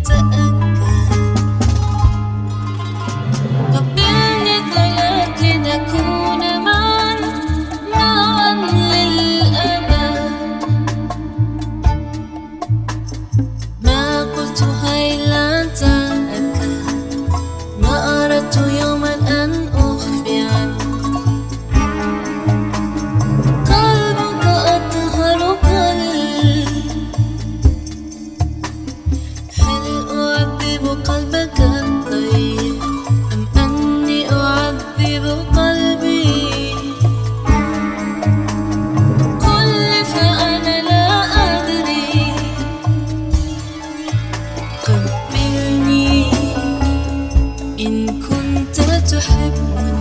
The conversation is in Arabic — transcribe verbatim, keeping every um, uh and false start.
تأكد. قبلني طلبت لنكون معا معا للأبد. ما قلت هيلا تأكد، ما أردت يوما أن أخفي عنك. قلبك أطهر قلب، هل أعذب قلبك الطيب أم أني أعذب قلبي؟ قل لي فأنا لا أدري. قبلني إن كنت تحبني.